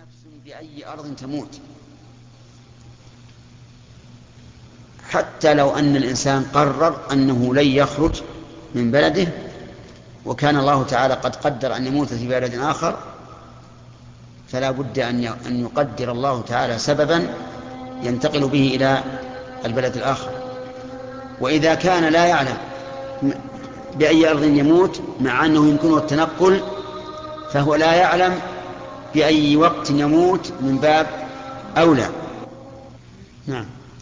نفس بأي أرض تموت. حتى لو أن الإنسان قرر أنه لن يخرج من بلده وكان الله تعالى قد قدر أن يموت في بلد آخر، فلا بد أن يقدر الله تعالى سببا ينتقل به إلى البلد الآخر. وإذا كان لا يعلم بأي أرض يموت مع أنه يمكنه التنقل، فهو لا يعلم بأي وقت يموت من باب أولى. نعم.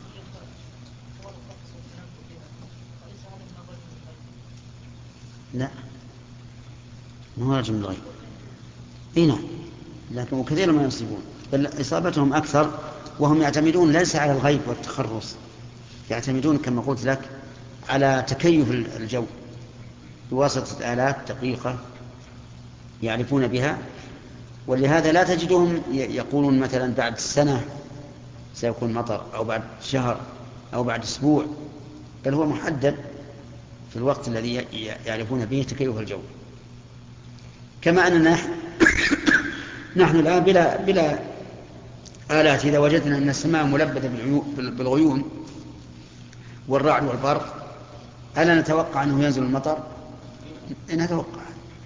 لا، ما هو رجل من الغيب. اي نعم، لكن كثيرا ما يصيبون، بل إصابتهم أكثر، وهم يعتمدون ليس على الغيب والتخرص، يعتمدون كما قلت لك على تكيف الجو بواسطة آلات دقيقة يعرفون بها. ولهذا لا تجدهم يقولون مثلا بعد سنة سيكون مطر، أو بعد شهر، أو بعد أسبوع، بل هو محدد في الوقت الذي يعرفون به تكيف الجو. كما أننا نحن الآن بلا آلات، إذا وجدنا أن السماء ملبدة بالغيوم والرعد والبرق، ألا نتوقع أنه ينزل المطر؟ نتوقع.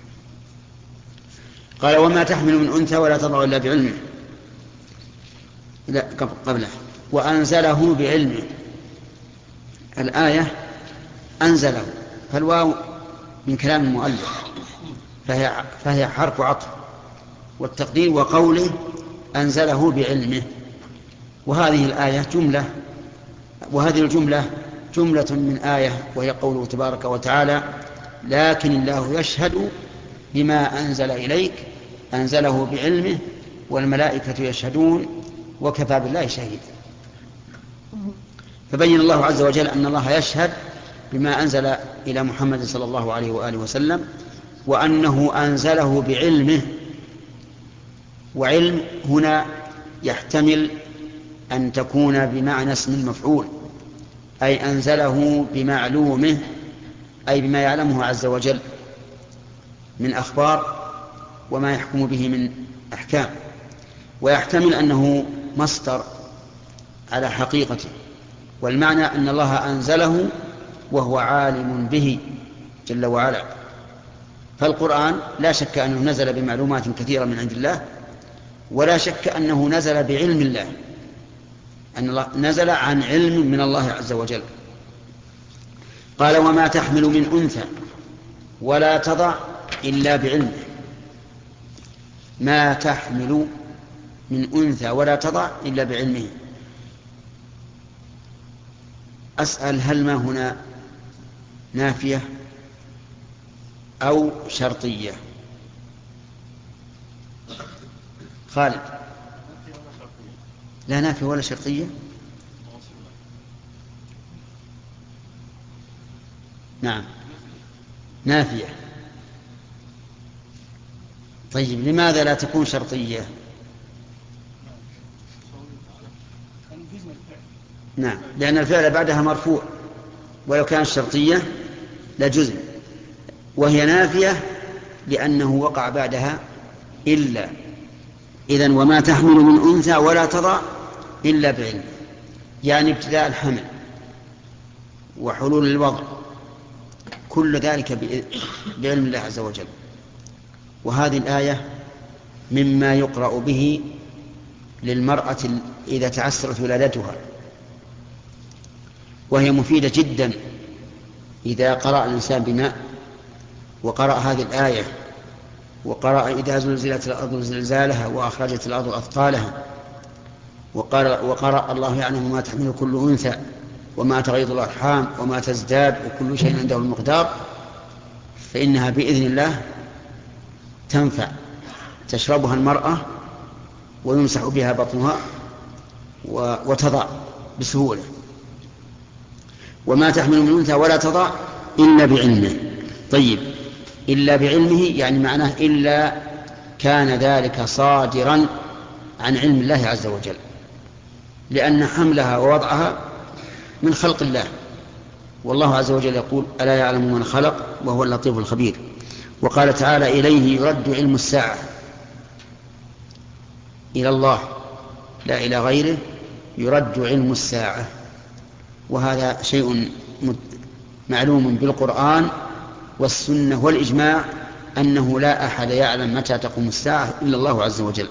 قال: وما تحمل من أنثى ولا تضع إلا بعلمه. لا، قبله وأنزله بعلمه. الآية أنزله، فالواو من كلام المؤلف، فهي حرف عطف، والتقدير وقوله أنزله بعلمه. وهذه الآية جملة، وهذه الجملة جملة من آية، وهي قوله تبارك وتعالى: لكن الله يشهد بما أنزل إليك أنزله بعلمه والملائكة يشهدون وكفى بالله شهيدا. فبين الله عز وجل أن الله يشهد بما أنزل إلى محمد صلى الله عليه وآله وسلم، وأنه أنزله بعلمه. وعلم هنا يحتمل أن تكون بمعنى اسم المفعول، أي أنزله بمعلومه، أي بما يعلمه عز وجل من أخبار وما يحكم به من أحكام. ويحتمل أنه مصدر على حقيقته، والمعنى أن الله أنزله وهو عالم به جل وعلا. فالقرآن لا شك أنه نزل بمعلومات كثيرة من عند الله، ولا شك أنه نزل بعلم الله، أن الله نزل عن علم من الله عز وجل. قال: وما تحمل من أنثى ولا تضع إلا بعلمه. ما تحمل من أنثى ولا تضع إلا بعلمه. أسأل: هل ما هنا نافية أو شرطية؟ خالد. لا نافية ولا شرطية. نعم نافية. طيب لماذا لا تكون شرطية؟ نعم، لأن الفعل بعدها مرفوع، ولو كانت شرطية لجزم، وهي نافية لأنه وقع بعدها إلا. إذن وما تحمل من أنثى ولا تضع إلا بعلم، يعني ابتداء الحمل وحلول الوضع، كل ذلك بعلم الله عز وجل. وهذه الآية مما يقرأ به للمرأة إذا تعسرت ولادتها، وهي مفيدة جدا. إذا قرأ الإنسان بماء وقرأ هذه الآية، وقرأ إذا زلزلت الأرض زلزالها وأخرجت الأرض أثقالها، وقرأ الله يعلم ما تحمل كل أنثى وما تغيض الأرحام وما تزداد وكل شيء عنده المقدار، فإنها بإذن الله تنفع، تشربها المرأة ويمسح بها بطنها وتضع بسهولة. وما تحمل من أنثى ولا تضع إلا بعلمه. طيب، إلا بعلمه يعني معناه إلا كان ذلك صادرا عن علم الله عز وجل، لأن حملها ووضعها من خلق الله، والله عز وجل يقول: ألا يعلم من خلق وهو اللطيف الخبير. وقال تعالى: إليه يرد علم الساعة. إلى الله لا إلى غيره يرد علم الساعة، وهذا شيء معلوم بالقرآن والسنة والإجماع أنه لا أحد يعلم متى تقوم الساعة إلا الله عز وجل.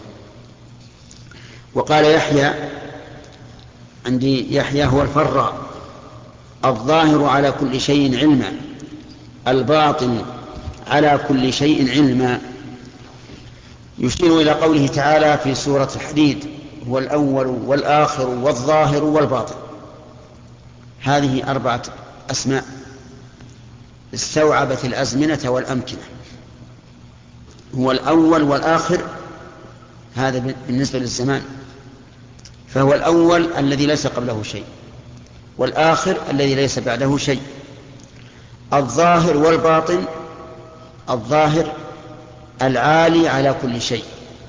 وقال يحيى، عندي يحيى هو الفراء، الظاهر على كل شيء علما، الباطن على كل شيء علما، يشير إلى قوله تعالى في سورة الحديد: هو الأول والآخر والظاهر والباطن. هذه 4 أسماء استوعبت الأزمنة والأمكنة. هو الأول والآخر، هذا بالنسبة للزمان، فهو الأول الذي ليس قبله شيء، والآخر الذي ليس بعده شيء. الظاهر والباطن، الظاهر العالي على كل شيء،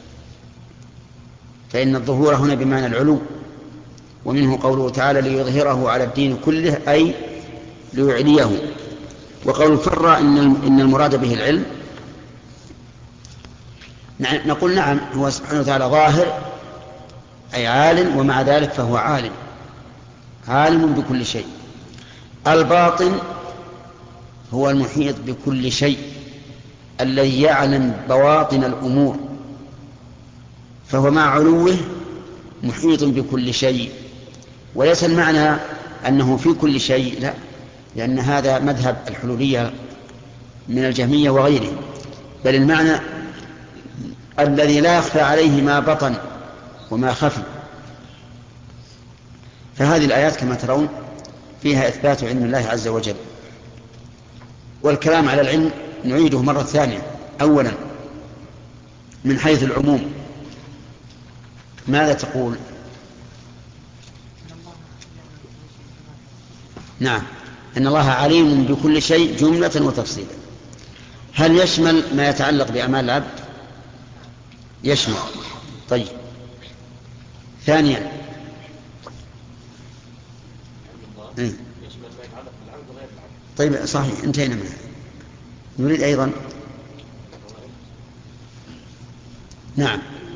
فإن الظهور هنا بمعنى العلو، ومنه قوله تعالى: ليظهره على الدين كله، أي ليعليه. وقول الفراء إن المراد به العلم، نقول نعم، هو سبحانه وتعالى ظاهر أي عالم، ومع ذلك فهو عالم، عالم بكل شيء. الباطن هو المحيط بكل شيء، الذي يعلم بواطن الأمور، فهو مع علوه محيط بكل شيء. وليس المعنى أنه في كل شيء، لا، لأن هذا مذهب الحلولية من الجهمية وغيره، بل المعنى الذي لا يخفى عليه ما بطن وما خفي. فهذه الآيات كما ترون فيها إثبات علم الله عز وجل. والكلام على العلم نعيده مرة ثانية. أولا من حيث العموم ماذا تقول؟ نعم، أن الله عليم بكل شيء جملة وتفصيلا. هل يشمل ما يتعلق بأعمال العبد؟ يشمل. طيب، ثانيا طيب صحيح، انتهينا منه. نريد أيضا نعم،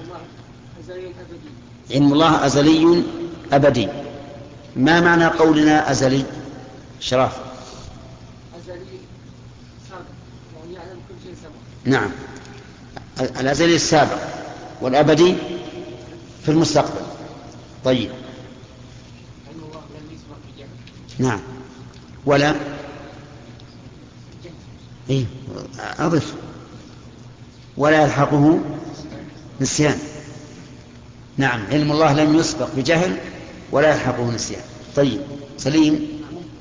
علم الله أزلي أبدي. ما معنى قولنا أزلي؟ شراف. أزلي سابق، يعني يعلم كل شيء سابق. نعم، الأزلي السابق، والأبدي في المستقبل. طيب، علم الله لم يسبق بجهل. نعم، ولا إيه أضف، ولا يلحقه نسيان. نعم، علم الله لم يسبق بجهل ولا يلحقه نسيان. طيب، سليم.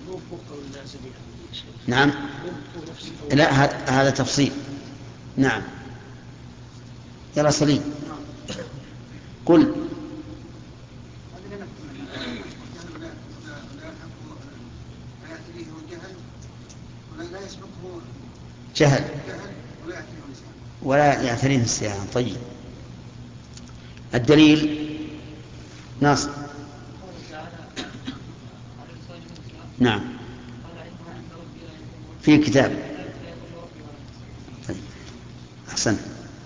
نعم، لا، هذا تفصيل. نعم، يلا سليم قل. جهل ولا يعتريه النسيان. طيب، الدليل ناصر. نعم، في كتاب. طيب، أحسن.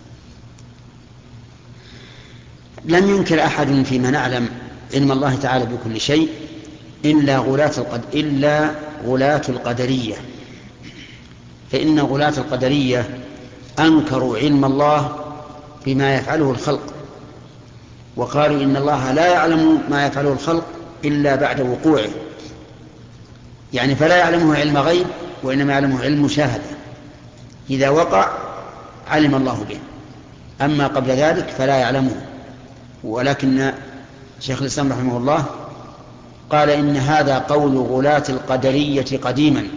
لم ينكر أحد فيما نعلم علم الله تعالى بكل شيء إلا غلاة القدرية، فإن غلاة القدرية أنكروا علم الله بما يفعله الخلق، وقالوا إن الله لا يعلم ما يفعله الخلق إلا بعد وقوعه، يعني فلا يعلمه علم غيب، وإنما يعلمه علم مشاهدة. إذا وقع علم الله به، أما قبل ذلك فلا يعلمه. ولكن شيخ الإسلام رحمه الله قال إن هذا قول غلاة القدرية قديما،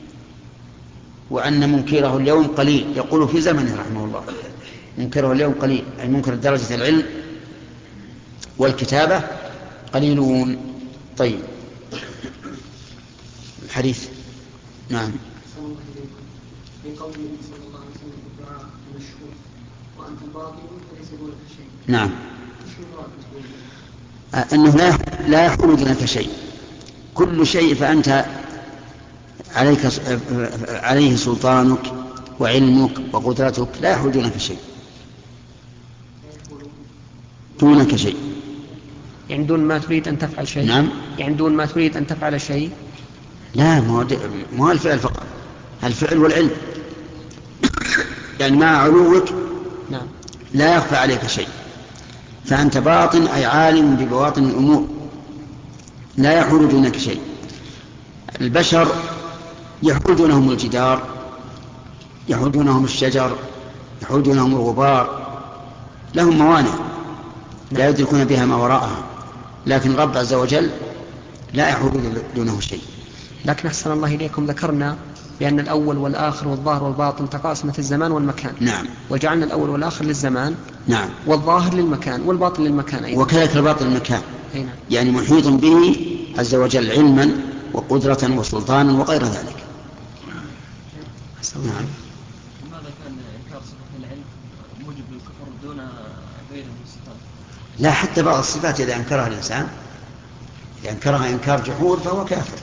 وأن منكره اليوم قليل. يقول في زمنه رحمه الله منكره اليوم قليل، أي منكر درجة العلم والكتابة قليلون. طيب، الحديث. نعم، في قول النبي صلى الله عليه وسلم في الدعاء المشهور: وأنت باطل فليس دونك شيء. نعم، أنه لا يحول دونك شيء، كل شيء فأنت عليه سلطانك وعلمك وقدرتك، لا يحول دونك شيء. دونك شيء. يعني دون ما تريد أن تفعل شيء. نعم. يعني دون ما تريد أن تفعل شيء. لا، ما هو الفعل فقط، الفعل والعلم. يعني مع علوك نعم. لا يخفى عليك شيء، فأنت باطن أي عالم ببواطن الأمور، لا يحول دونك شيء. البشر يحول دونهم الجدار، يحول دونهم الشجر، يحول دونهم الغبار، لهم موانع لا يدركون بها ما وراءها، لكن الرب عز وجل لا يحول دونه شيء. لكن أحسن الله إليكم، ذكرنا بأن الأول والآخر والظاهر والباطن تقاسم في الزمان والمكان. نعم. وجعلنا الأول والآخر للزمان. نعم. والظاهر للمكان والباطن للمكان أيضا. وكذلك الباطن للمكان. نعم. يعني محيط به عز وجل علما وقدرة وسلطانا وغير ذلك. نعم. لماذا كان إنكار صفة العلم موجب للكفر دون غيره من الصفات؟ لا، حتى بعض الصفات إذا أنكرها الإنسان، إذا أنكرها إنكار جحود فهو كافر.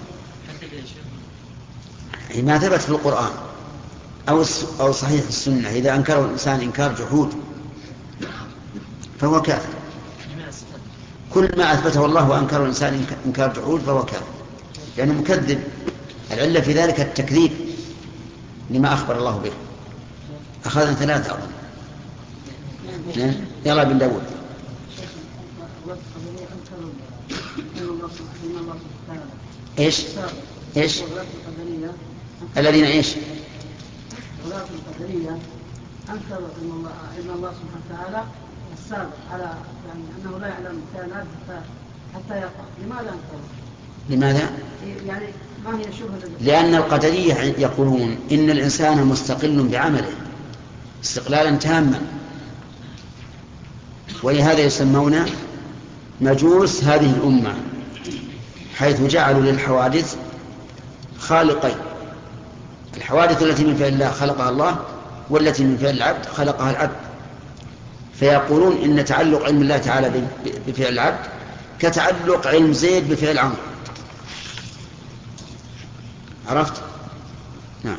ما ثبت في القرآن أو صحيح السنة، إذا أنكره الإنسان إنكار جحود فهو كافر. كل ما أثبته الله وأنكره الإنسان إنكار جحود فهو كافر، لأنه مكذب. العلة في ذلك التكذيب لما أخبر الله به. أخذنا 3 أظن. يلا بن داود. إيش الذين إيش ولاة القدرية أنكروا علم الله سبحانه وتعالى السابق على يعني أنه لا يعلم الكائنات حتى يقع. لماذا أنكروا؟ لماذا؟ يعني ما هي شبهة؟ لأن القدرية يقولون إن الإنسان مستقل بعمله استقلالا تاما، ولهذا يسمون مجوس هذه الأمة، حيث جعلوا للحوادث خالقين، الحوادث التي من فعل الله خلقها الله، والتي من فعل العبد خلقها العبد. فيقولون إن تعلق علم الله تعالى بفعل العبد كتعلق علم زيد بفعل عمرو. عرفت؟ نعم.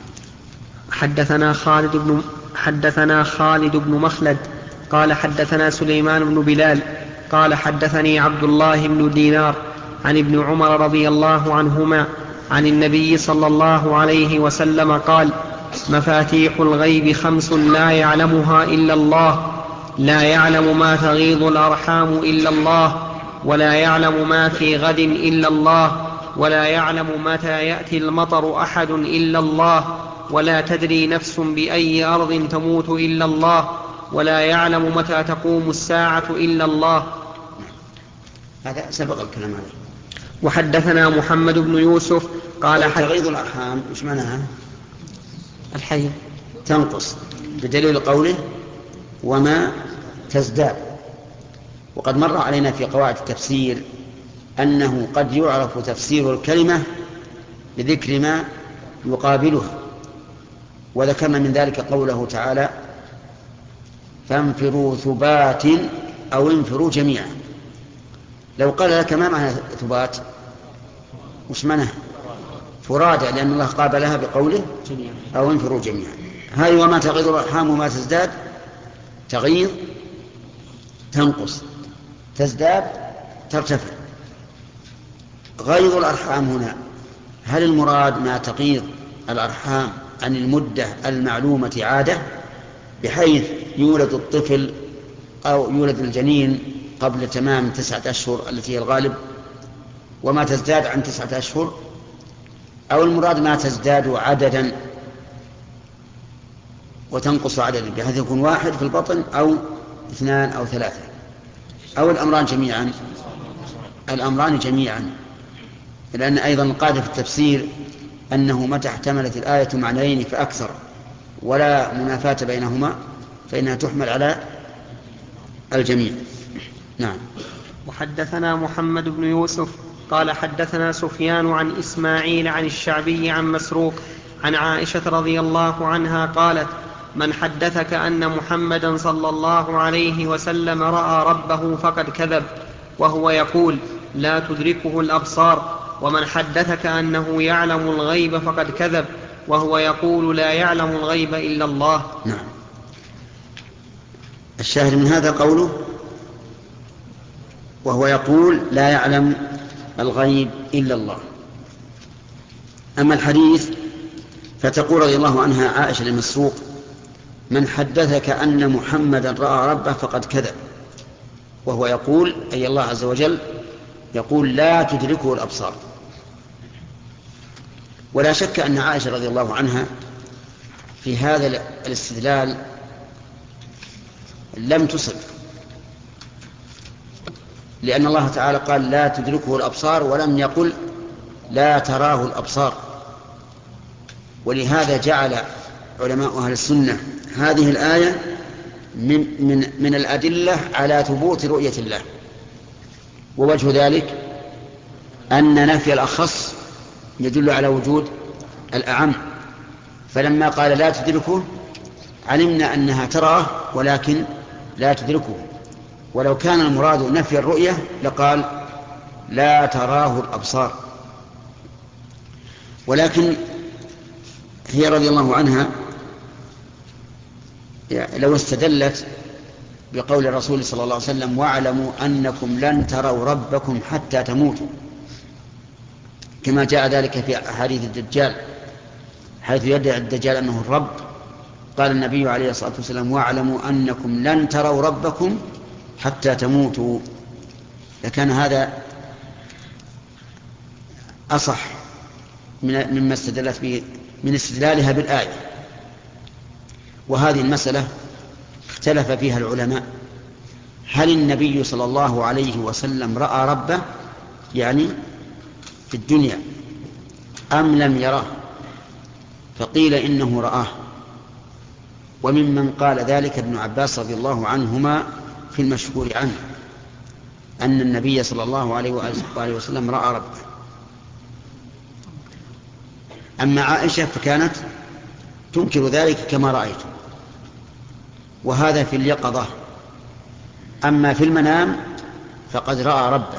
حدثنا خالد بن مخلد قال حدثنا سليمان بن بلال قال حدثني عبد الله بن دينار عن ابن عمر رضي الله عنهما عن النبي صلى الله عليه وسلم قال: مفاتيح الغيب 5 لا يعلمها إلا الله، لا يعلم ما تغيض الأرحام إلا الله، ولا يعلم ما في غد إلا الله، ولا يعلم متى يأتي المطر أحد إلا الله، ولا تدري نفس بأي أرض تموت إلا الله، ولا يعلم متى تقوم الساعة إلا الله. هذا سبق الكلام عليه. وحدثنا محمد بن يوسف قال تغيض الأرحام إيش معناها؟ الحي تنقص، بدليل قوله وما تزداد. وقد مر علينا في قواعد التفسير أنه قد يعرف تفسير الكلمة بذكر ما يقابلها، وذكرنا من ذلك قوله تعالى: فانفروا ثبات أو انفروا جميعا. لو قال لك ما معنى ثبات وش معنى فرادى، لأن الله قابلها بقوله أو انفروا جميعا. هذه وما تغيض الأرحام وما تزداد، تغيض تنقص، تزداد ترتفع. غيض الأرحام هنا هل المراد ما تغيض الأرحام عن المدة المعلومة عادة، بحيث يولد الطفل أو يولد الجنين قبل تمام 9 أشهر التي هي الغالب، وما تزداد عن 9 أشهر، أو المراد ما تزداد عددا وتنقص عددا، بحيث يكون 1 في البطن أو 2 أو 3، أو الأمران جميعا؟ الأمران جميعا، لأن أيضا القاعدة في التفسير أنه متى احتملت الآية معنيين فأكثر ولا منافاة بينهما فإنها تحمل على الجميع. نعم. وحدثنا محمد بن يوسف قال حدثنا سفيان عن إسماعيل عن الشعبي عن مسروق عن عائشة رضي الله عنها قالت: من حدثك أن محمدا صلى الله عليه وسلم رأى ربه فقد كذب، وهو يقول: لا تدركه الأبصار. ومن حدثك أنه يعلم الغيب فقد كذب، وهو يقول: لا يعلم الغيب إلا الله. نعم. الشاهد من هذا قوله: وهو يقول لا يعلم الغيب إلا الله. أما الحديث فتقول رضي الله عنها عائشة لمسروق: من حدثك أن محمدا رأى ربه فقد كذب. وهو يقول أي الله عز وجل يقول لا تدركه الأبصار. ولا شك أن عائشة رضي الله عنها في هذا الاستدلال لم تصب، لأن الله تعالى قال لا تدركه الأبصار ولم يقل لا تراه الأبصار. ولهذا جعل علماء أهل السنة هذه الآية من الأدلة على ثبوت رؤية الله. ووجه ذلك أن نفي الأخص يدل على وجود الأعم، فلما قال لا تدركه علمنا أنها تراه ولكن لا تدركه. ولو كان المراد نفي الرؤية لقال لا تراه الأبصار. ولكن هي رضي الله عنها لو استدلت بقول الرسول صلى الله عليه وسلم واعلموا أنكم لن تروا ربكم حتى تموتوا، كما جاء ذلك في أحاديث الدجال حيث يدعي الدجال أنه الرب، قال النبي عليه الصلاة والسلام واعلموا أنكم لن تروا ربكم حتى تموتوا، لكان هذا أصح مما استدلت به من استدلالها بالآية. وهذه المسألة اختلف فيها العلماء: هل النبي صلى الله عليه وسلم رأى ربه يعني في الدنيا أم لم يره؟ فقيل إنه رآه، وممن قال ذلك ابن عباس رضي الله عنهما في المشهور عنه أن النبي صلى الله عليه وآله وسلم رأى ربه. أما عائشة فكانت تنكر ذلك كما رأيت، وهذا في اليقظة. أما في المنام فقد رأى ربه،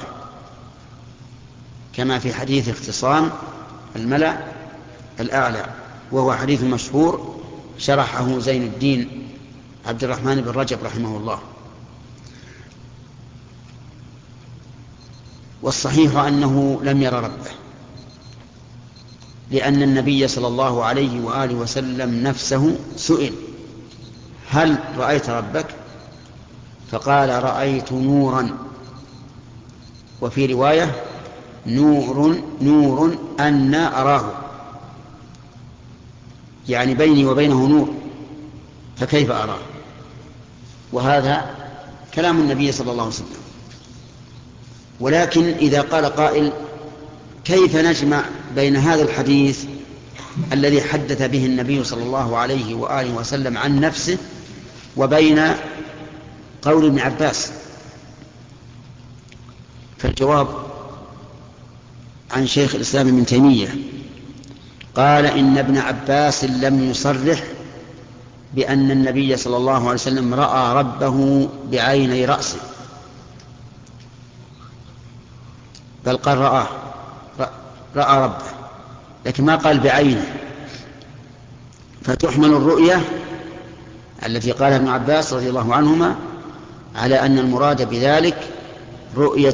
كما في حديث اختصام الملأ الأعلى، وهو حديث مشهور شرحه زين الدين عبد الرحمن بن رجب رحمه الله. والصحيح أنه لم ير ربه، لأن النبي صلى الله عليه وآله وسلم نفسه سئل هل رأيت ربك؟ فقال رأيت نورا، وفي رواية نور أنا أراه، يعني بيني وبينه نور فكيف أراه؟ وهذا كلام النبي صلى الله عليه وسلم. ولكن إذا قال قائل كيف نجمع بين هذا الحديث الذي حدث به النبي صلى الله عليه وآله وسلم عن نفسه وبين قول ابن عباس؟ فالجواب عن شيخ الإسلام ابن تيمية قال إن ابن عباس لم يصرح بأن النبي صلى الله عليه وسلم رأى ربه بعيني رأسه، بل قال رأى ربه، لكن ما قال بعينه. فتحمل الرؤية التي قالها ابن عباس رضي الله عنهما على أن المراد بذلك رؤية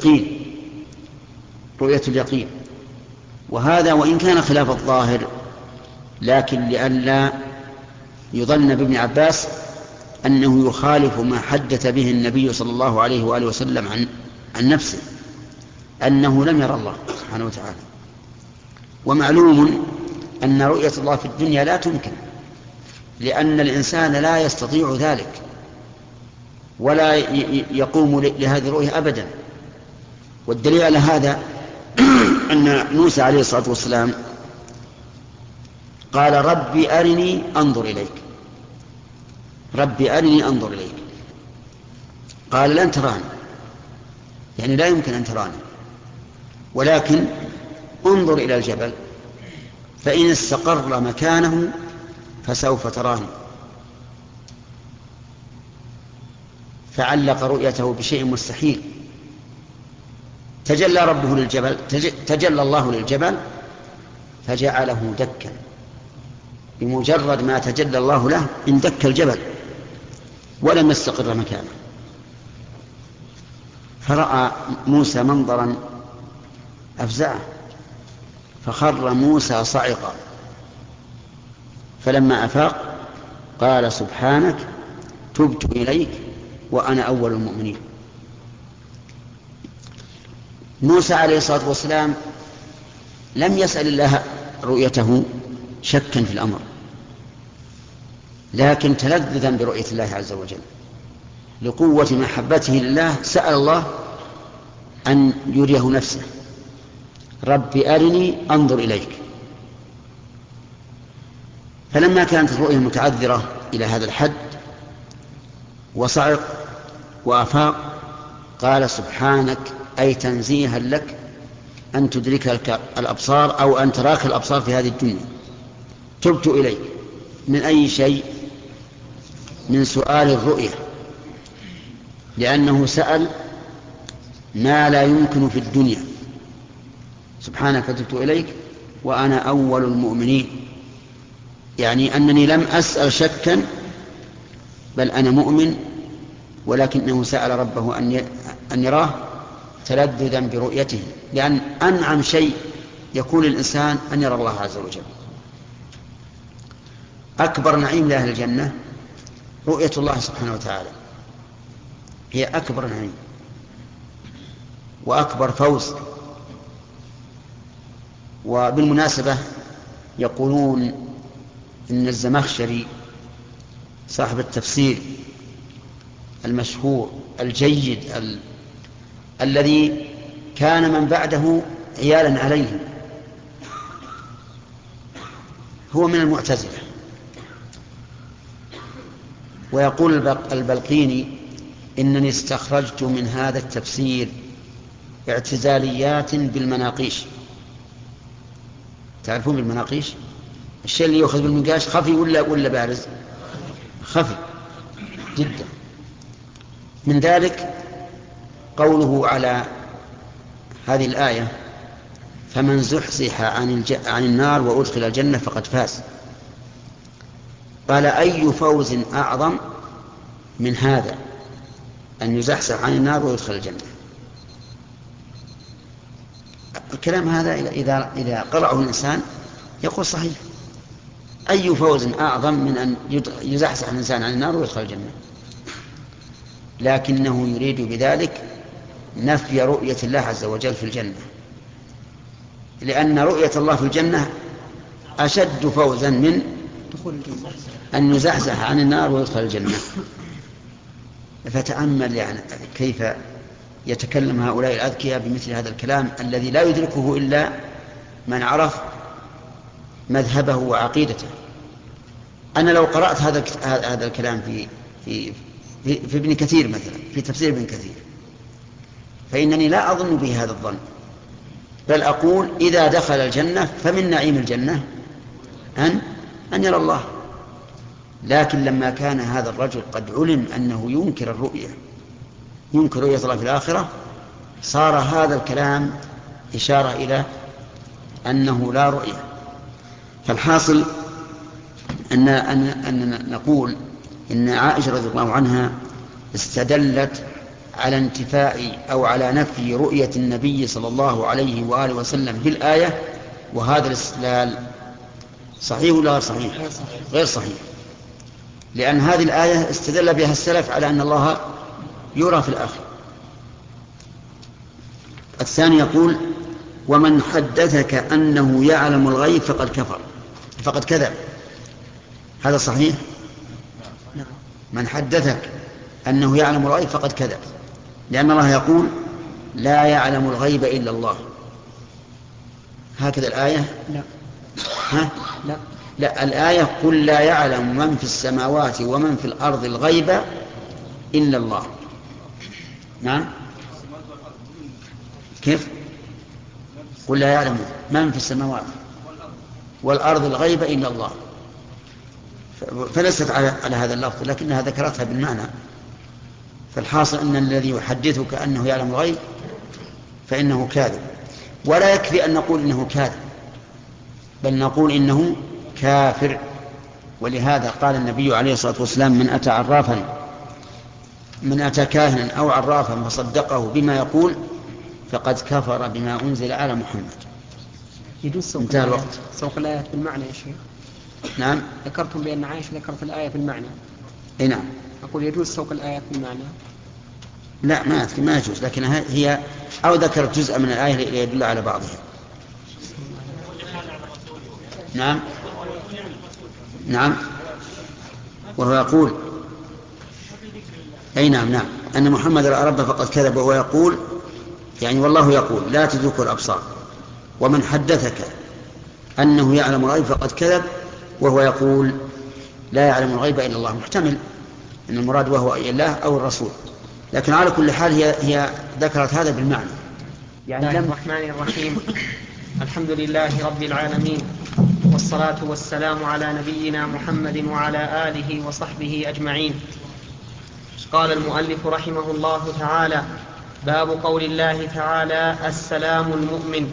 اليقين. وهذا وإن كان خلاف الظاهر، لكن لئلا يظن بابن عباس أنه يخالف ما حدث به النبي صلى الله عليه وآله وسلم عن نفسه أنه لم يرى الله سبحانه وتعالى. ومعلوم أن رؤية الله في الدنيا لا تمكن، لأن الإنسان لا يستطيع ذلك ولا يقوم لهذه الرؤية أبدا. والدليل على هذا أن موسى عليه الصلاة والسلام قال ربي أرني أنظر إليك، ربي أرني أنظر إليك. قال لن تراني، يعني لا يمكن أن تراني، ولكن انظر إلى الجبل فإن استقر مكانه فسوف تراني. فعلق رؤيته بشيء مستحيل. تجلى ربه للجبل، تجلى الله للجبل فجعله دكا، بمجرد ما تجلى الله له اندك الجبل ولم يستقر مكانه. فرأى موسى منظرا أفزعه، فخر موسى صعقا، فلما أفاق قال سبحانك تبت إليك وأنا أول المؤمنين. موسى عليه الصلاة والسلام لم يسأل الله رؤيته شكا في الأمر، لكن تلذذا برؤية الله عز وجل لقوة محبته لله سأل الله أن يريه نفسه، رب أرني أنظر إليك. فلما كانت الرؤية متعذرة إلى هذا الحد وصعق وأفاق قال سبحانك، أي تنزيها لك أن تدركك الأبصار أو أن تراك الأبصار في هذه الدنيا. تبت إليك من أي شيء؟ من سؤال الرؤية، لأنه سأل ما لا يمكن في الدنيا. سبحانك تبت إليك وأنا أول المؤمنين، يعني أنني لم أسأل شكا بل أنا مؤمن، ولكنه سأل ربه أن يراه تلذذا برؤيته، لأن أنعم شيء يكون الإنسان أن يرى الله عز وجل. أكبر نعيم لأهل الجنة رؤية الله سبحانه وتعالى، هي أكبر نعيم وأكبر فوز. وبالمناسبة يقولون إن الزمخشري صاحب التفسير المشهور الجيد الذي كان من بعده عيالا عليه هو من المعتزلة، ويقول البلقيني إنني استخرجت من هذا التفسير اعتزاليات بالمناقيش. تعرفون بالمناقيش الشيء اللي يأخذ بالمنقاش خفي ولا بارز؟ خفي جدا. من ذلك قوله على هذه الآية فمن زحزح عن النار وأدخل الجنة فقد فاز. قال أي فوز أعظم من هذا أن يزحزح عن النار ويدخل الجنة؟ الكلام هذا إذا قرأه الإنسان يقول صحيح. أي فوز أعظم من أن يزحزح الإنسان عن النار ويدخل الجنة؟ لكنه يريد بذلك نفي رؤية الله عز وجل في الجنة، لأن رؤية الله في الجنة أشد فوزا من أن يزحزح عن النار ويدخل الجنة. فتأمل يعني كيف يتكلم هؤلاء الأذكياء بمثل هذا الكلام الذي لا يدركه إلا من عرف مذهبه وعقيدته. أنا لو قرأت هذا الكلام في ابن كثير مثلا، في تفسير ابن كثير، فإنني لا أظن به هذا الظن، بل أقول إذا دخل الجنة فمن نعيم الجنة أن يرى الله. لكن لما كان هذا الرجل قد علم أنه ينكر الرؤية، ينكر رؤية الله في الآخرة، صار هذا الكلام إشارة إلى أنه لا رؤية. فالحاصل أن نقول إن عائشة رضي الله عنها استدلت على انتفاء أو على نفي رؤية النبي صلى الله عليه وآله وسلم بالآية، وهذا الاستدلال صحيح ولا غير صحيح؟ غير صحيح، لأن هذه الآية استدل بها السلف على أن الله يرى في الآخرة. الثاني يقول ومن حدثك أنه يعلم الغيب فقد كفر، فقد كذب. هذا صحيح؟ من حدثك أنه يعلم الغيب فقد كذب، لأن الله يقول لا يعلم الغيب إلا الله. هكذا الآية؟ لا. ها؟ لا. لا، الآية قل لا يعلم من في السماوات ومن في الأرض الغيب إلا الله. نعم، كيف؟ قل لا يعلم من في السماوات والأرض الغيب إلا الله، فليست على هذا اللفظ لكنها ذكرتها بالمعنى. فالحاصل أن الذي يحدثك أنه يعلم الغيب فإنه كاذب، ولا يكفي أن نقول إنه كاذب، بل نقول إنه كافر. ولهذا قال النبي عليه الصلاة والسلام من أتى عرافا من أتى كاهنا أو عرافا فصدقه بما يقول فقد كفر بما أنزل على محمد. يجوز انتهى الوقت. سوق الآيات بالمعنى يا شيخ. نعم. ذكرتم بأن عائشة ذكرت الآية بالمعنى. اي نعم. أقول يجوز سوق الآيات بالمعنى. لا ما يجوز، لكن هي أو ذكرت جزء من الآية ليدل على بعضها. نعم. نعم. وهو يقول أي نعم أن محمد رأى ربه فقد كذب، وهو يقول يعني والله يقول لا تدركه الأبصار، ومن حدثك أنه يعلم الغيب فقد كذب، وهو يقول لا يعلم الغيب إلا الله. محتمل أن المراد وهو الله أو الرسول، لكن على كل حال هي ذكرت هذا بالمعنى. يعني الله الرحمن الرحيم. الحمد لله رب العالمين، والصلاة والسلام على نبينا محمد وعلى آله وصحبه أجمعين. قال المؤلف رحمه الله تعالى: باب قول الله تعالى: السلام المؤمن.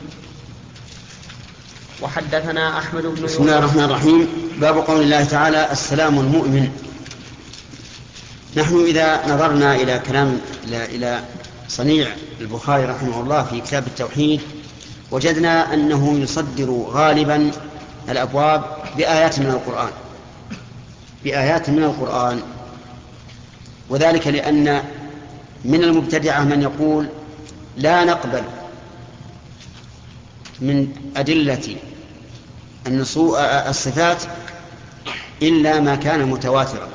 وحدثنا أحمد بن بسم الله الرحمن الرحيم. باب قول الله تعالى: السلام المؤمن. نحن إذا نظرنا إلى صنيع البخاري رحمه الله في كتاب التوحيد وجدنا أنه يصدر غالبا الأبواب بآيات من القرآن، وذلك لأن من المبتدعة من يقول لا نقبل من أدلة الصفات إلا ما كان متواترا،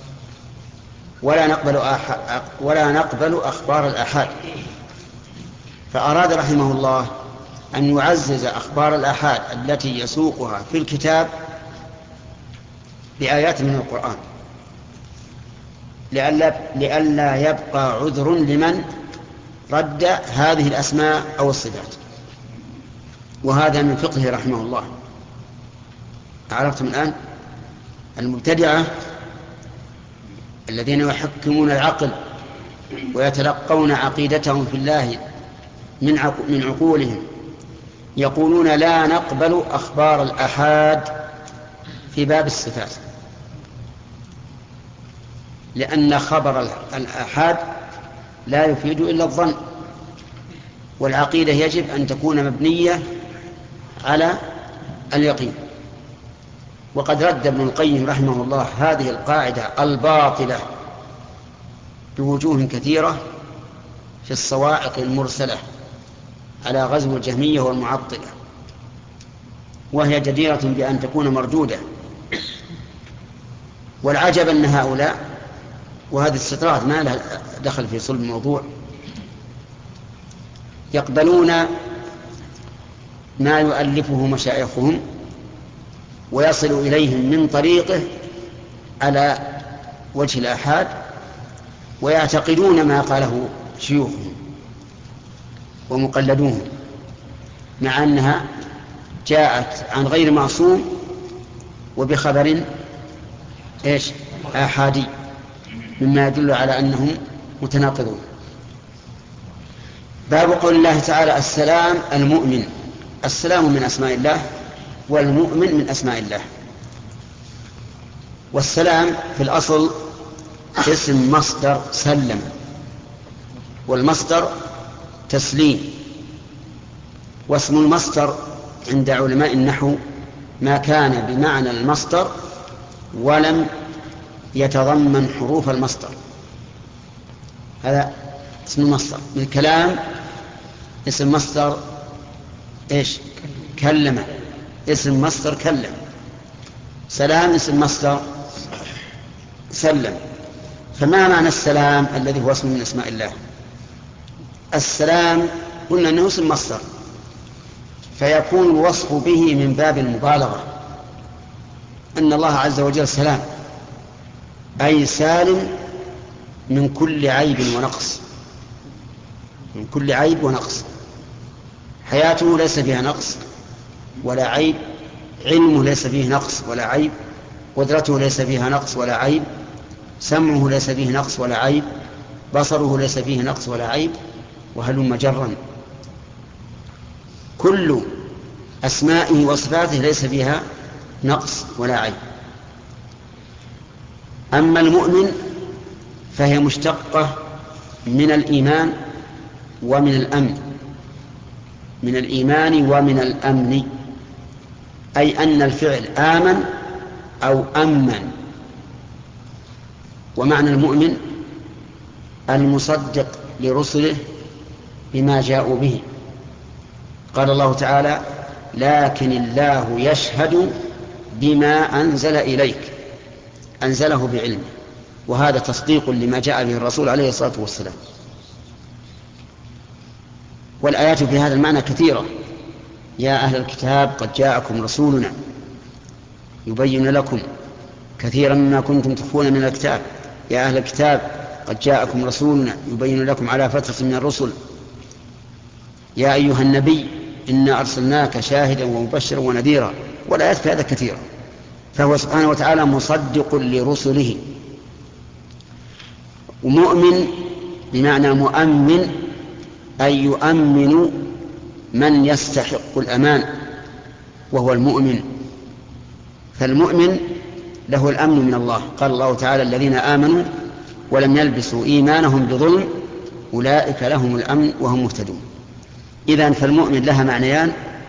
ولا نقبل أخبار الآحاد. فأراد رحمه الله أن يعزز أخبار الآحاد التي يسوقها في الكتاب بآيات من القرآن لئلا يبقى عذر لمن رد هذه الأسماء أو الصفات. وهذا من فقهه رحمه الله. عرفتم الآن؟ المبتدعة الذين يحكمون العقل ويتلقون عقيدتهم في الله من عقولهم يقولون لا نقبل أخبار الآحاد في باب الصفات، لأن خبر الآحاد لا يفيد إلا الظن، والعقيدة يجب أن تكون مبنية على اليقين. وقد رد ابن القيم رحمه الله هذه القاعدة الباطلة بوجوه كثيرة في الصواعق المرسلة على غزو الجهمية والمعطلة، وهي جديرة بأن تكون مردودة. والعجب أن هؤلاء، وهذه استطراد ما لها دخل في صلب الموضوع، يقبلون ما يؤلفه مشايخهم ويصل إليهم من طريقه على وجه الآحاد، ويعتقدون ما قاله شيوخهم ومقلدوهم، مع أنها جاءت عن غير معصوم وبخبر آحادي، مما يدل على أنهم متناقضون. باب قول الله تعالى: السلام المؤمن. السلام من أسماء الله، والمؤمن من أسماء الله. والسلام في الأصل اسم مصدر سلم، والمصدر تسليم. واسم المصدر عند علماء النحو ما كان بمعنى المصدر ولم يتضمن حروف المصدر، هذا اسم المصدر. من الكلام اسم مصدر كلم، اسم مصدر كلم. سلام اسم مصدر سلم. فما معنى السلام الذي هو اسم من اسماء الله؟ السلام قلنا انه اسم مصدر، فيكون الوصف به من باب المبالغة، أن الله عز وجل سلام، أي سالم من كل عيب ونقص، من كل عيب ونقص. حياته ليس فيها نقص ولا عيب، علمه ليس فيه نقص ولا عيب، قدرته ليس فيها نقص ولا عيب، سمعه ليس فيه نقص ولا عيب، بصره ليس فيه نقص ولا عيب، وهلم جرا. كل أسمائه وصفاته ليس فيها نقص ولا عيب. أما المؤمن فهي مشتقة من الإيمان ومن الأمن، من الإيمان ومن الأمن، أي أن الفعل آمن أو أمن. ومعنى المؤمن المصدق لرسله بما جاءوا به. قال الله تعالى: لكن الله يشهد بما أنزل إليك، أنزله بعلمه، وهذا تصديق لما جاء به الرسول عليه الصلاة والسلام. والآيات في هذا المعنى كثيرة: يا أهل الكتاب قد جاءكم رسولنا يبين لكم كثيرا مما كنتم تخفون من الكتاب، يا أهل الكتاب قد جاءكم رسولنا يبين لكم على فترة من الرسل، يا أيها النبي إنا أرسلناك شاهدا ومبشرا ونذيرا. والآيات في هذا كثيرة. فهو سبحانه وتعالى مصدق لرسله. ومؤمن بمعنى مؤمن، أي يؤمن من يستحق الأمان وهو المؤمن. فالمؤمن له الأمن من الله. قال الله تعالى: الذين آمنوا ولم يلبسوا إيمانهم بظلم أولئك لهم الأمن وهم مهتدون. إذن فالمؤمن لها معنيان،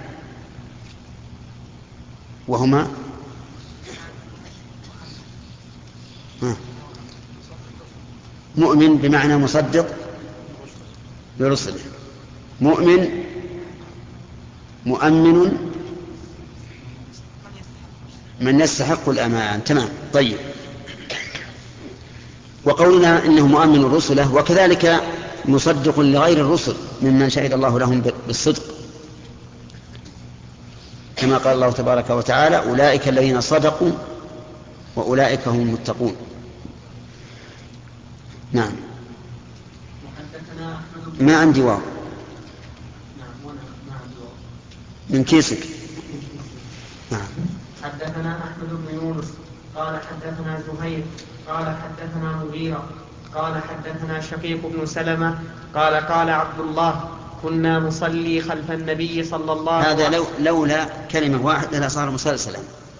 وهما مؤمن بمعنى مصدق برسله، مؤمن مؤمن من يستحق الأمان. تمام. طيب. وقولنا إنه مؤمن رسله، وكذلك مصدق لغير الرسل ممن شهد الله لهم بالصدق، كما قال الله تبارك وتعالى: أولئك الذين صدقوا وأولئك هم المتقون. نعم. ما عندي واو من كيسك. نعم. حدثنا أحمد بن يونس قال حدثنا زهير قال حدثنا مغيرة قال حدثنا شقيق بن سلمة قال قال عبد الله: كنا نصلي خلف النبي صلى الله عليه وسلم. هذا لولا كلمة واحدة لصار مسلسلا،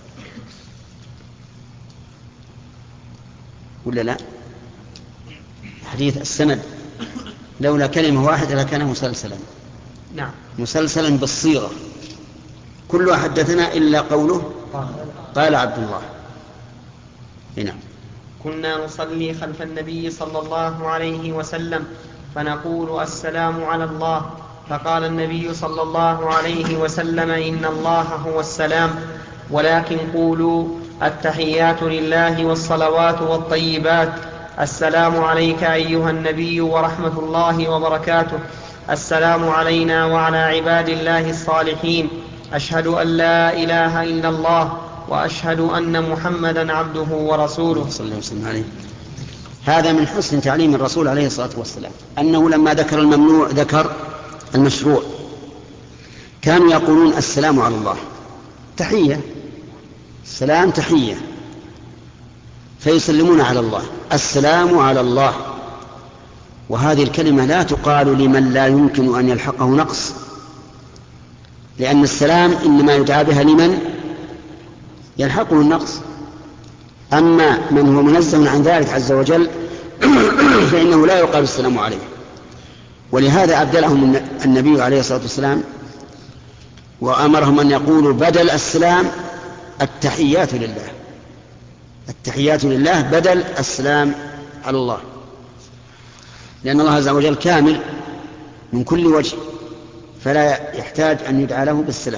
ولا لا؟ حديث السند لولا كلمة واحدة لكان مسلسلا. نعم. مسلسلا بالصيغة، كل حدثنا إلا قوله قال عبد الله. نعم. كنا نصلي خلف النبي صلى الله عليه وسلم فنقول: السلام على الله. فقال النبي صلى الله عليه وسلم: إن الله هو السلام، ولكن قولوا: التحيات لله والصلوات والطيبات، السلام عليك أيها النبي ورحمة الله وبركاته، السلام علينا وعلى عباد الله الصالحين، أشهد أن لا إله إلا الله وأشهد أن محمدا عبده ورسوله صلى الله عليه وسلم. هذا من حسن تعليم الرسول عليه الصلاة والسلام، أنه لما ذكر الممنوع ذكر المشروع. كانوا يقولون: السلام على الله، تحية، السلام تحية، فيسلمون على الله، السلام على الله. وهذه الكلمة لا تقال لمن لا يمكن أن يلحقه نقص، لأن السلام إنما يدعى بها لمن يلحقه النقص. أما من هو منزه عن ذلك عز وجل فإنه لا يقال السلام عليه. ولهذا أبدلهم النبي عليه الصلاة والسلام وأمرهم أن يقولوا بدل السلام: التحيات لله، التحيات لله بدل السلام على الله، لأن الله عز وجل كامل من كل وجه، فلا يحتاج أن يدعى له بالسلام.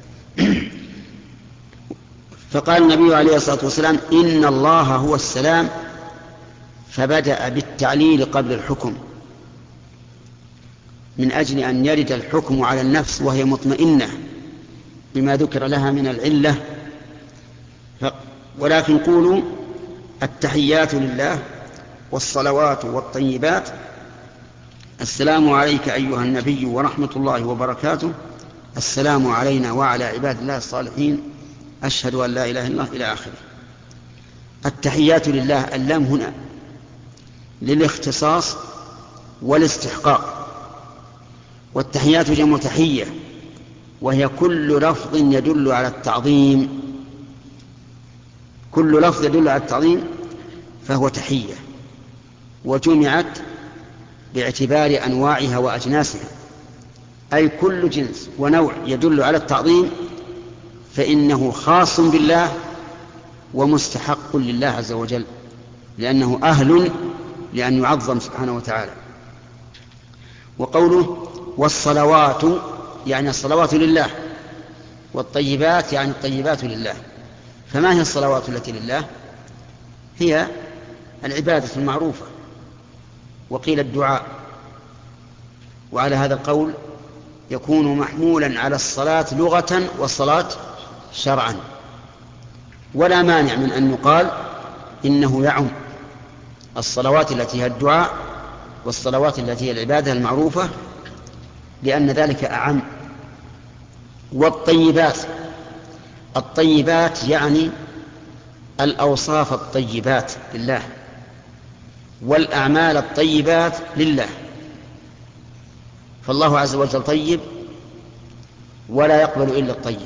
فقال النبي عليه الصلاة والسلام: إن الله هو السلام، فبدأ بالتعليل قبل الحكم، من أجل أن يرد الحكم على النفس وهي مطمئنة بما ذكر لها من العلة. ولكن قولوا: التحيات لله والصلوات والطيبات، السلام عليك أيها النبي ورحمة الله وبركاته، السلام علينا وعلى عباد الله الصالحين، أشهد أن لا إله إلا الله، إلى آخره. التحيات لله، اللام هنا للاختصاص والاستحقاق. والتحيات جمع تحية، وهي كل لفظ يدل على التعظيم، كل لفظ يدل على التعظيم فهو تحية. وجمعت باعتبار أنواعها وأجناسها، أي كل جنس ونوع يدل على التعظيم فإنه خاص بالله ومستحق لله عز وجل، لأنه أهل لأن يعظم سبحانه وتعالى. وقوله والصلوات يعني الصلوات لله، والطيبات يعني الطيبات لله. فما هي الصلوات التي لله؟ هي العبادة المعروفة، وقيل الدعاء. وعلى هذا القول يكون محمولا على الصلاة لغة والصلاة شرعا، ولا مانع من أن يقال إنه يعم الصلوات التي هي الدعاء والصلوات التي هي العبادة المعروفة، لأن ذلك أعم. والطيبات، الطيبات يعني الأوصاف الطيبات لله، والأعمال الطيبات لله. فالله عز وجل طيب ولا يقبل إلا الطيب،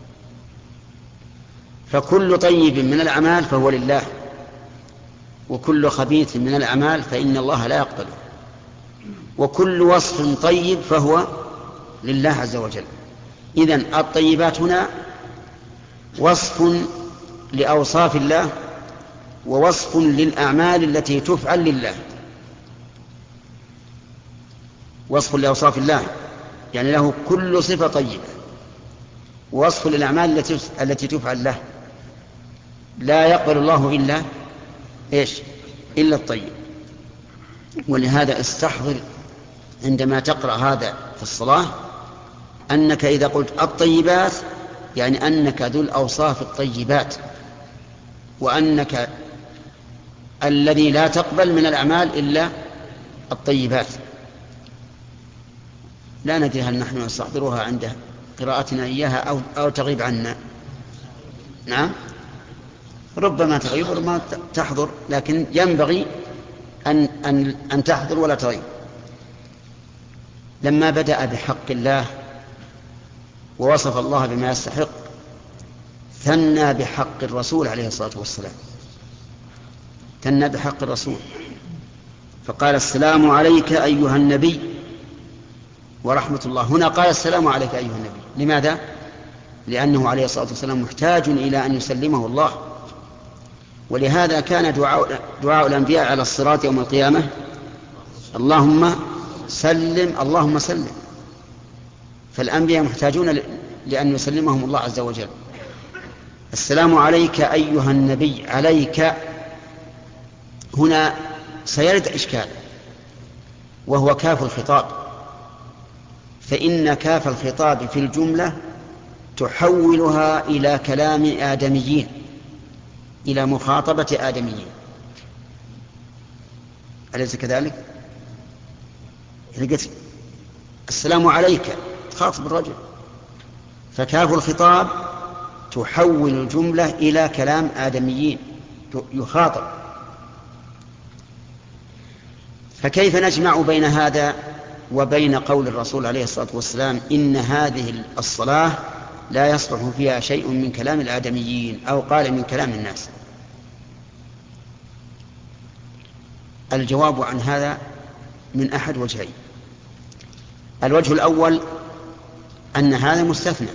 فكل طيب من الأعمال فهو لله، وكل خبيث من الأعمال فإن الله لا يقبله، وكل وصف طيب فهو لله عز وجل. إذن الطيبات هنا وصف لأوصاف الله ووصف للأعمال التي تفعل لله. وصف لأوصاف الله يعني له كل صفة طيبة، ووصف للأعمال التي تفعل له. لا يقبل الله إلا إيش؟ إلا الطيب. ولهذا استحضر عندما تقرأ هذا في الصلاة أنك إذا قلت الطيبات يعني أنك ذو الأوصاف الطيبات، وأنك الذي لا تقبل من الأعمال إلا الطيبات. لا ندري هل نحن نستحضرها عند قراءتنا إياها أو تغيب عنا. نعم، ربما تغيب وربما تحضر، لكن ينبغي أن تحضر ولا تغيب. لما بدأ بحق الله ووصف الله بما يستحق ثنى بحق الرسول عليه الصلاة والسلام، ثنى بحق الرسول فقال السلام عليك أيها النبي ورحمة الله. هنا قال السلام عليك أيها النبي. لماذا؟ لأنه عليه الصلاة والسلام محتاج إلى أن يسلمه الله. ولهذا كان دعاء الأنبياء على الصراط يوم القيامة اللهم سلم اللهم سلم. فالأنبياء محتاجون لأن يسلمهم الله عز وجل. السلام عليك أيها النبي، عليك هنا سيرد إشكال، وهو كاف الخطاب، فإن كاف الخطاب في الجملة تحولها إلى كلام آدميين، إلى مخاطبة آدميين، أليس كذلك؟ لقيت السلام عليك تخاطب الرجل، فكاف الخطاب تحول الجملة إلى كلام آدميين يخاطب. فكيف نجمع بين هذا وبين قول الرسول عليه الصلاة والسلام إن هذه الصلاة لا يصلح فيها شيء من كلام الآدميين، أو قال من كلام الناس؟ الجواب عن هذا من أحد وجهين. الوجه الأول أن هذا مستثنى،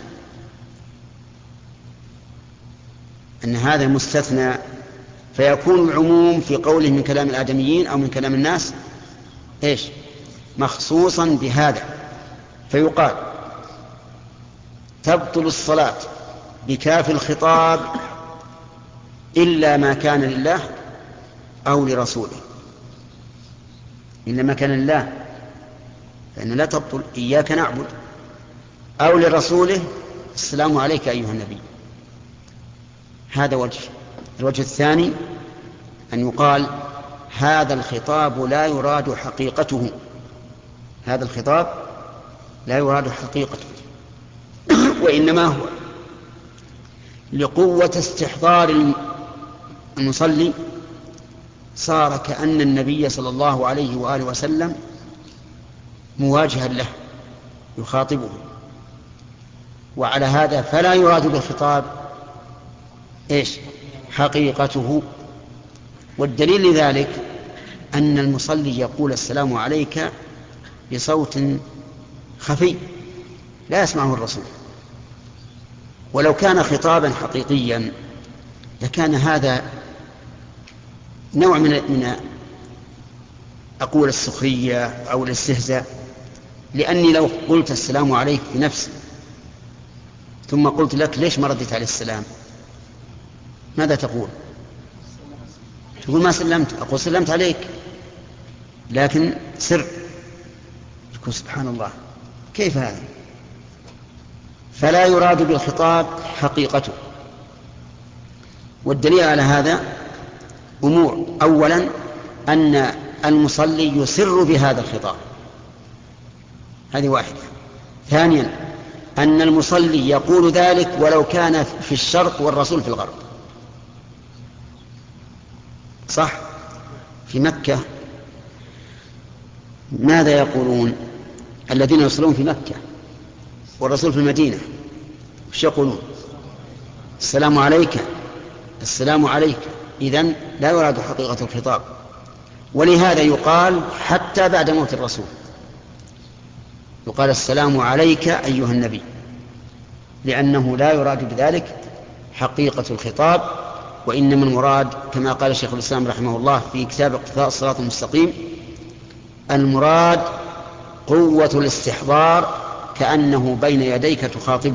أن هذا مستثنى، فيكون العموم في قوله من كلام الآدميين أو من كلام الناس إيش؟ مخصوصا بهذا. فيقال تبطل الصلاة بكاف الخطاب إلا ما كان لله أو لرسوله. إلا ما كان لله فإن لا تبطل، إياك نعبد، أو لرسوله السلام عليك أيها النبي. هذا وجه. الوجه الثاني أن يقال هذا الخطاب لا يراد حقيقته، هذا الخطاب لا يراد حقيقته، وإنما هو لقوة استحضار المصلي، صار كأن النبي صلى الله عليه وآله وسلم مواجها له يخاطبه. وعلى هذا فلا يراد بالخطاب إيش؟ حقيقته. والدليل لذلك أن المصلي يقول السلام عليك بصوت خفي لا يسمعه الرسول. ولو كان خطابا حقيقيا لكان هذا نوع من أقول السخرية أو الاستهزاء، لأني لو قلت السلام عليك بنفسي ثم قلت لك ليش ما رديت عليه السلام، ماذا تقول؟ تقول ما سلمت. أقول سلمت عليك لكن سر. تقول سبحان الله كيف هذا؟ فلا يراد بالخطاب حقيقته. والدليل على هذا أمور: أولا أن المصلي يسر بهذا الخطاب، هذه واحدة. ثانيا أن المصلي يقول ذلك ولو كان في الشرق والرسول في الغرب. صح؟ في مكة ماذا يقولون الذين يصلون في مكة والرسول في المدينة؟ وش يقولون؟ السلام عليك، السلام عليك. إذن لا يراد حقيقة الخطاب. ولهذا يقال حتى بعد موت الرسول يقال السلام عليك أيها النبي، لأنه لا يراد بذلك حقيقة الخطاب، وإنما المراد كما قال شيخ الإسلام رحمه الله في كتاب اقتضاء الصراط المستقيم: المراد قوة الاستحضار كأنه بين يديك تخاطبه.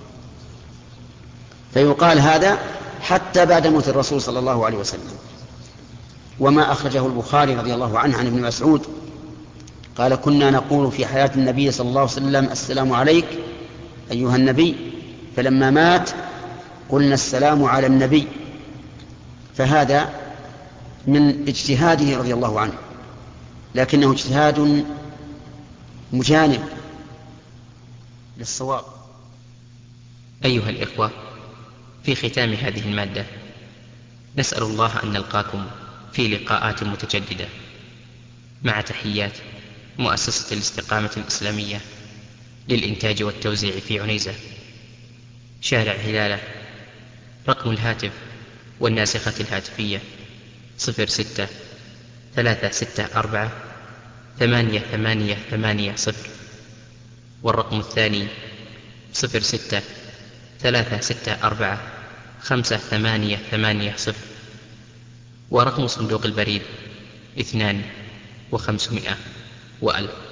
فيقال هذا حتى بعد موت الرسول صلى الله عليه وسلم. وما أخرجه البخاري رضي الله عنه عن ابن مسعود قال: كنا نقول في حياة النبي صلى الله عليه وسلم السلام عليك أيها النبي، فلما مات قلنا السلام على النبي. فهذا من اجتهاده رضي الله عنه، لكنه اجتهاد مجانب للصواب. أيها الإخوة، في ختام هذه المادة نسأل الله أن نلقاكم في لقاءات متجددة، مع تحيات مؤسسة الاستقامة الإسلامية للإنتاج والتوزيع في عنيزة، شارع هلالة. رقم الهاتف والناسخة الهاتفية 06-364-8880، والرقم الثاني 06-364-5880، ورقم صندوق البريد 2500 و1000.